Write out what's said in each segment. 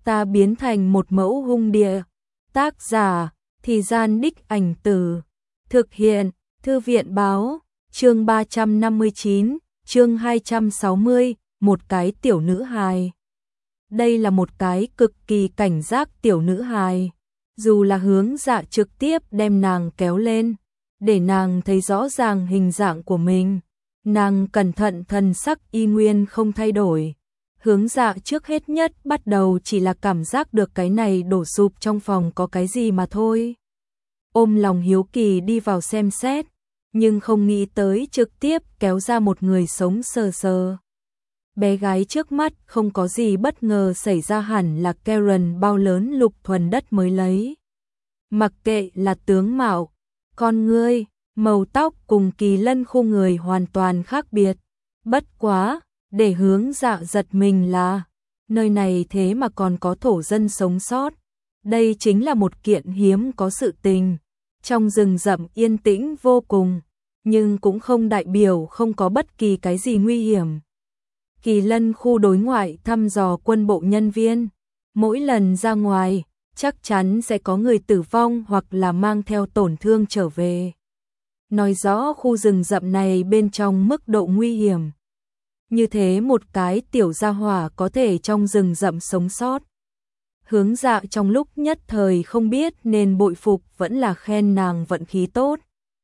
ta biến thành một mẫu hung địa. Tác giả, Thì Gian Đích Ảnh Từ. Thực hiện, Thư viện báo, chương 359, chương 260, một cái tiểu nữ hài. Đây là một cái cực kỳ cảnh giác tiểu nữ hài. Dù là Hướng Dạ trực tiếp đem nàng kéo lên, để nàng thấy rõ ràng hình dạng của mình. Nàng cẩn thận, thần sắc y nguyên không thay đổi. Hướng Dạ trước hết nhất bắt đầu chỉ là cảm giác được cái này đổ sụp trong phòng có cái gì mà thôi. Ôm lòng hiếu kỳ đi vào xem xét, nhưng không nghĩ tới trực tiếp kéo ra một người sống sờ sờ. Bé gái trước mắt không có gì bất ngờ xảy ra, hẳn là Karen bao lớn Lục Thuần Đất mới lấy. Mặc kệ là tướng mạo, con ngươi, màu tóc cùng Kỳ Lân khu người hoàn toàn khác biệt. Bất quá, để Hướng Dạ giật mình là, nơi này thế mà còn có thổ dân sống sót. Đây chính là một kiện hiếm có sự tình. Trong rừng rậm yên tĩnh vô cùng, nhưng cũng không đại biểu không có bất kỳ cái gì nguy hiểm. Kỳ Lân khu đối ngoại thăm dò quân bộ nhân viên, mỗi lần ra ngoài, chắc chắn sẽ có người tử vong hoặc là mang theo tổn thương trở về. Nói rõ khu rừng rậm này bên trong mức độ nguy hiểm. Như thế một cái tiểu gia hỏa có thể trong rừng rậm sống sót. Hướng Dạ trong lúc nhất thời không biết nên bội phục vẫn là khen nàng vận khí tốt.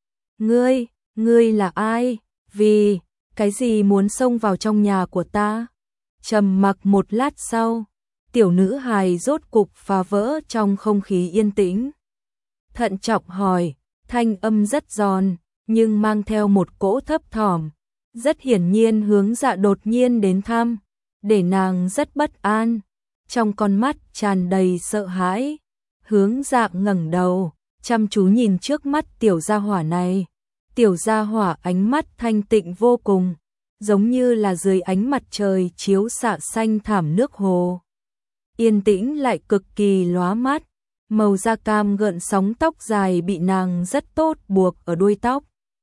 Ngươi là ai? Vì cái gì muốn xông vào trong nhà của ta? Trầm mặc một lát sau, tiểu nữ hài rốt cục phá vỡ trong không khí yên tĩnh. Thận trọng hỏi, thanh âm rất giòn, nhưng mang theo một cỗ thấp thỏm. Rất hiển nhiên Hướng Dạ đột nhiên đến thăm, để nàng rất bất an. Trong con mắt tràn đầy sợ hãi, Hướng Dạ ngẩng đầu, chăm chú nhìn trước mắt tiểu gia hỏa này. Tiểu gia hỏa ánh mắt thanh tịnh vô cùng, giống như là dưới ánh mặt trời chiếu xạ xanh thảm nước hồ. Yên tĩnh lại cực kỳ lóa mắt, màu da cam gợn sóng tóc dài bị nàng rất tốt buộc ở đuôi tóc.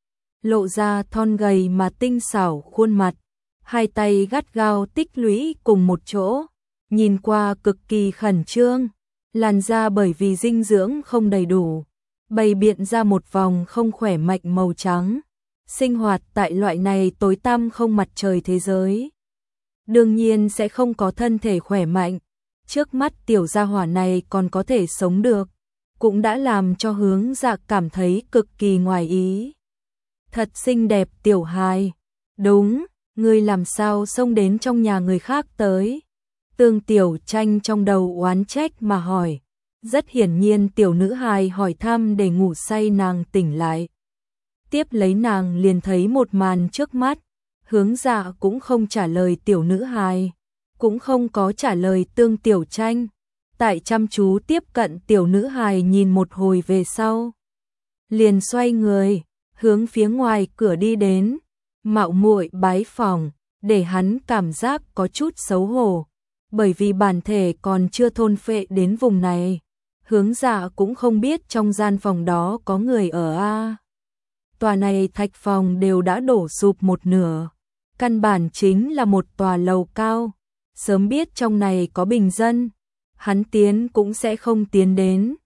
Lộ ra thon gầy mà tinh xảo khuôn mặt, hai tay gắt gao tích lũy cùng một chỗ, nhìn qua cực kỳ khẩn trương. Làn da bởi vì dinh dưỡng không đầy đủ, bày biện ra một vòng không khỏe mạnh màu trắng. Sinh hoạt tại loại này tối tăm không mặt trời thế giới, đương nhiên sẽ không có thân thể khỏe mạnh. Trước mắt tiểu gia hỏa này còn có thể sống được, cũng đã làm cho Hướng Dạ cảm thấy cực kỳ ngoài ý. Thật xinh đẹp tiểu hài. Đúng, ngươi làm sao xông đến trong nhà người khác tới? Tương Tiểu Tranh trong đầu oán trách mà hỏi. Rất hiển nhiên tiểu nữ hài hỏi thăm để ngủ say nàng tỉnh lại. Tiếp lấy nàng liền thấy một màn trước mắt. Hướng Dạ cũng không trả lời tiểu nữ hài, cũng không có trả lời Tương Tiểu Tranh. Tại chăm chú tiếp cận tiểu nữ hài nhìn một hồi về sau, liền xoay người, hướng phía ngoài cửa đi đến. Mạo muội bái phỏng, để hắn cảm giác có chút xấu hổ, bởi vì bản thể còn chưa thôn phệ đến vùng này. Hướng Dạ cũng không biết trong gian phòng đó có người ở a. Tòa này thạch phòng đều đã đổ sụp một nửa, căn bản chính là một tòa lầu cao. Sớm biết trong này có bình dân, hắn tiến cũng sẽ không tiến đến.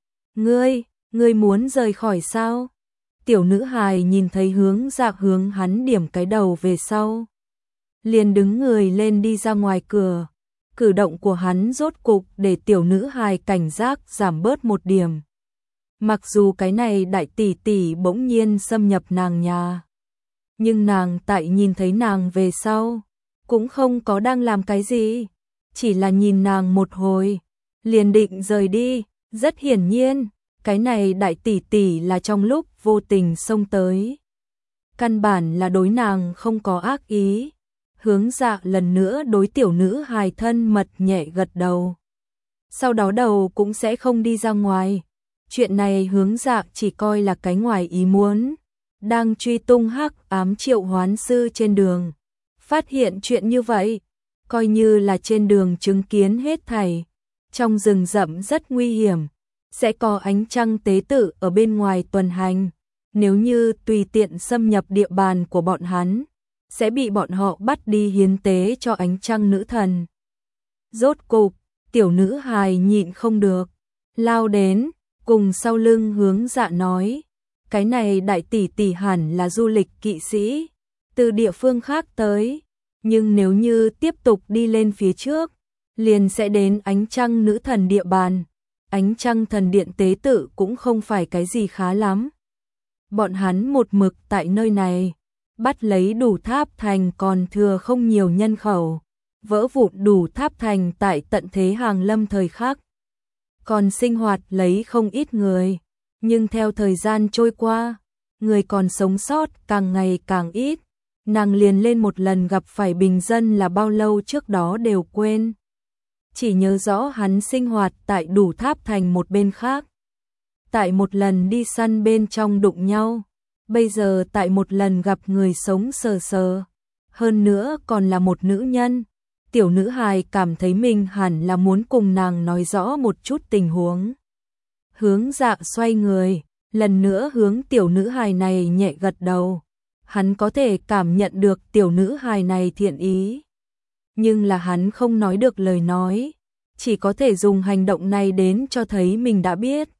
Ngươi muốn rời khỏi sao? Tiểu nữ hài nhìn thấy Hướng Dạ hướng hắn điểm cái đầu về sau, liền đứng người lên đi ra ngoài cửa. Cử động của hắn rốt cục để tiểu nữ hài cảnh giác giảm bớt một điểm. Mặc dù cái này đại tỷ tỷ bỗng nhiên xâm nhập nàng nhà, nhưng nàng tại nhìn thấy nàng về sau, cũng không có đang làm cái gì, chỉ là nhìn nàng một hồi, liền định rời đi. Rất hiển nhiên, cái này đại tỷ tỷ là trong lúc vô tình xông tới, căn bản là đối nàng không có ác ý. Hướng Dạ lần nữa đối tiểu nữ hài thân mật nhẹ gật đầu, sau đó đầu cũng sẽ không đi ra ngoài. Chuyện này Hướng Dạ chỉ coi là cái ngoài ý muốn. Đang truy tung hắc ám triệu hoán sư trên đường, phát hiện chuyện như vậy, coi như là trên đường chứng kiến hết thảy. Trong rừng rậm rất nguy hiểm, sẽ có ánh trăng tế tự ở bên ngoài tuần hành. Nếu như tùy tiện xâm nhập địa bàn của bọn hắn, sẽ bị bọn họ bắt đi hiến tế cho ánh trăng nữ thần. Rốt cục, tiểu nữ hài nhịn không được, lao đến, cùng sau lưng Hướng Dạ nói, cái này đại tỷ tỷ hẳn là du lịch kỵ sĩ, từ địa phương khác tới, nhưng nếu như tiếp tục đi lên phía trước, liền sẽ đến ánh trăng nữ thần địa bàn, ánh trăng thần điện tế tự cũng không phải cái gì khá lắm. Bọn hắn một mực tại nơi này, bắt lấy đủ tháp thành còn thừa không nhiều nhân khẩu, vỡ vụn đủ tháp thành tại tận thế hàng lâm thời khắc. Còn sinh hoạt lấy không ít người, nhưng theo thời gian trôi qua, người còn sống sót càng ngày càng ít, nàng liền lên một lần gặp phải bình dân là bao lâu trước đó đều quên. Chỉ nhớ rõ hắn sinh hoạt tại đủ tháp thành một bên khác. Tại một lần đi săn bên trong đụng nhau, bây giờ tại một lần gặp người sống sờ sờ, hơn nữa còn là một nữ nhân. Tiểu nữ hài cảm thấy mình hẳn là muốn cùng nàng nói rõ một chút tình huống. Hướng Dạ xoay người, lần nữa hướng tiểu nữ hài này nhẹ gật đầu. Hắn có thể cảm nhận được tiểu nữ hài này thiện ý, nhưng là hắn không nói được lời nói, chỉ có thể dùng hành động này đến cho thấy mình đã biết.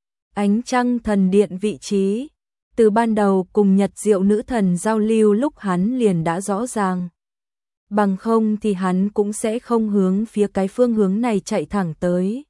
Ánh trăng thần điện vị trí, từ ban đầu cùng Nhật Diệu nữ thần giao lưu lúc hắn liền đã rõ ràng. Bằng không thì hắn cũng sẽ không hướng phía cái phương hướng này chạy thẳng tới.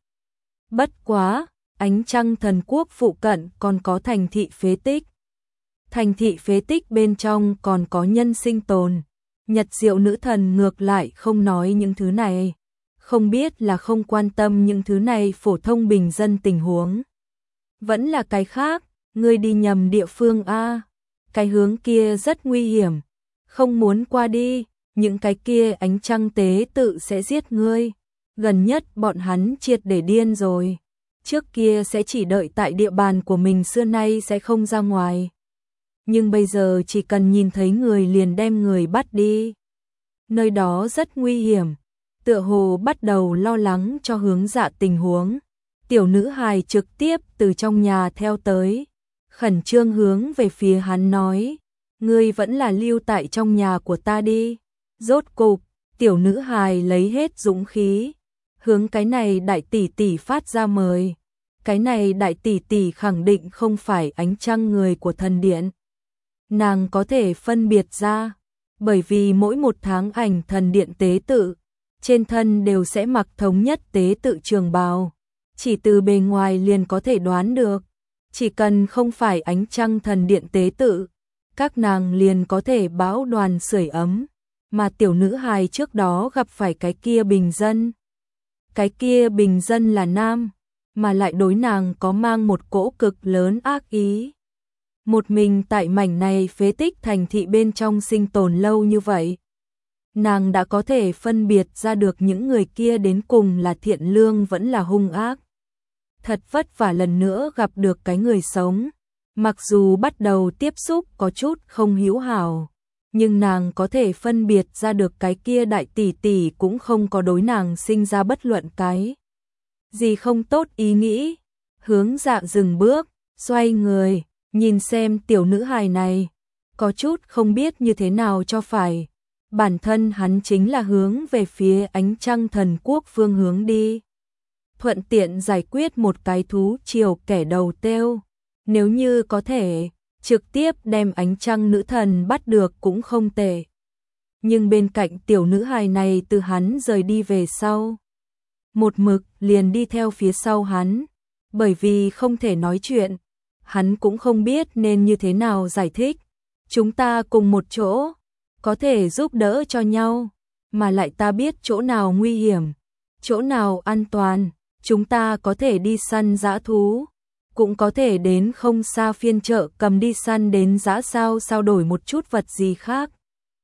Bất quá, ánh trăng thần quốc phụ cận còn có thành thị phế tích. Thành thị phế tích bên trong còn có nhân sinh tồn. Nhật Diệu nữ thần ngược lại không nói những thứ này. Không biết là không quan tâm những thứ này phổ thông bình dân tình huống. Vẫn là cái khác, ngươi đi nhầm địa phương a, cái hướng kia rất nguy hiểm, không muốn qua đi, những cái kia ánh trăng tế tự sẽ giết ngươi. Gần nhất bọn hắn triệt để điên rồi. Trước kia sẽ chỉ đợi tại địa bàn của mình, xưa nay sẽ không ra ngoài. Nhưng bây giờ chỉ cần nhìn thấy người liền đem người bắt đi. Nơi đó rất nguy hiểm, tựa hồ bắt đầu lo lắng cho Hướng Dạ tình huống. Tiểu nữ hài trực tiếp từ trong nhà theo tới, khẩn trương hướng về phía hắn nói, ngươi vẫn là lưu tại trong nhà của ta đi. Rốt cục, tiểu nữ hài lấy hết dũng khí, hướng cái này đại tỷ tỷ phát ra mời. Cái này đại tỷ tỷ khẳng định không phải ánh trăng người của thần điện. Nàng có thể phân biệt ra, bởi vì mỗi một tháng ảnh thần điện tế tự, trên thân đều sẽ mặc thống nhất tế tự trường bào. Chỉ từ bề ngoài liền có thể đoán được, chỉ cần không phải ánh trăng thần điện tế tự, các nàng liền có thể báo đoàn sưởi ấm. Mà tiểu nữ hài trước đó gặp phải cái kia bình dân. Cái kia bình dân là nam, mà lại đối nàng có mang một cỗ cực lớn ác ý. Một mình tại mảnh này phế tích thành thị bên trong sinh tồn lâu như vậy, nàng đã có thể phân biệt ra được những người kia đến cùng là thiện lương vẫn là hung ác. Thật vất vả lần nữa gặp được cái người sống, mặc dù bắt đầu tiếp xúc có chút không hữu hảo, nhưng nàng có thể phân biệt ra được cái kia đại tỷ tỷ cũng không có đối nàng sinh ra bất luận cái gì không tốt ý nghĩ. Hướng Dạ dừng bước, xoay người, nhìn xem tiểu nữ hài này, có chút không biết như thế nào cho phải. Bản thân hắn chính là hướng về phía ánh trăng thần quốc phương hướng đi, thuận tiện giải quyết một cái thú triều kẻ đầu têu. Nếu như có thể trực tiếp đem ánh trăng nữ thần bắt được cũng không tệ. Nhưng bên cạnh tiểu nữ hài này từ hắn rời đi về sau, một mực liền đi theo phía sau hắn, bởi vì không thể nói chuyện, hắn cũng không biết nên như thế nào giải thích. Chúng ta cùng một chỗ, có thể giúp đỡ cho nhau, mà lại ta biết chỗ nào nguy hiểm, chỗ nào an toàn, chúng ta có thể đi săn dã thú, cũng có thể đến không xa phiên chợ cầm đi săn đến dã sao đổi một chút vật gì khác.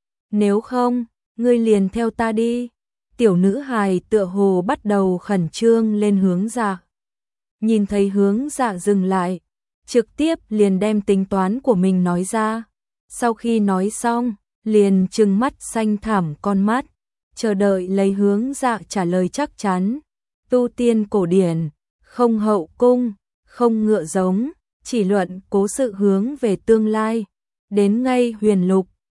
Nếu không, ngươi liền theo ta đi. Tiểu nữ hài tựa hồ bắt đầu khẩn trương lên Hướng Dạ. Nhìn thấy Hướng Dạ dừng lại, trực tiếp liền đem tính toán của mình nói ra. Sau khi nói xong, liền trừng mắt xanh thẳm con mắt, chờ đợi lấy Hướng Dạ trả lời chắc chắn. Tu tiên cổ điển, không hậu cung, không ngựa giống, chỉ luận cố sự hướng về tương lai. Đến ngay huyền lục,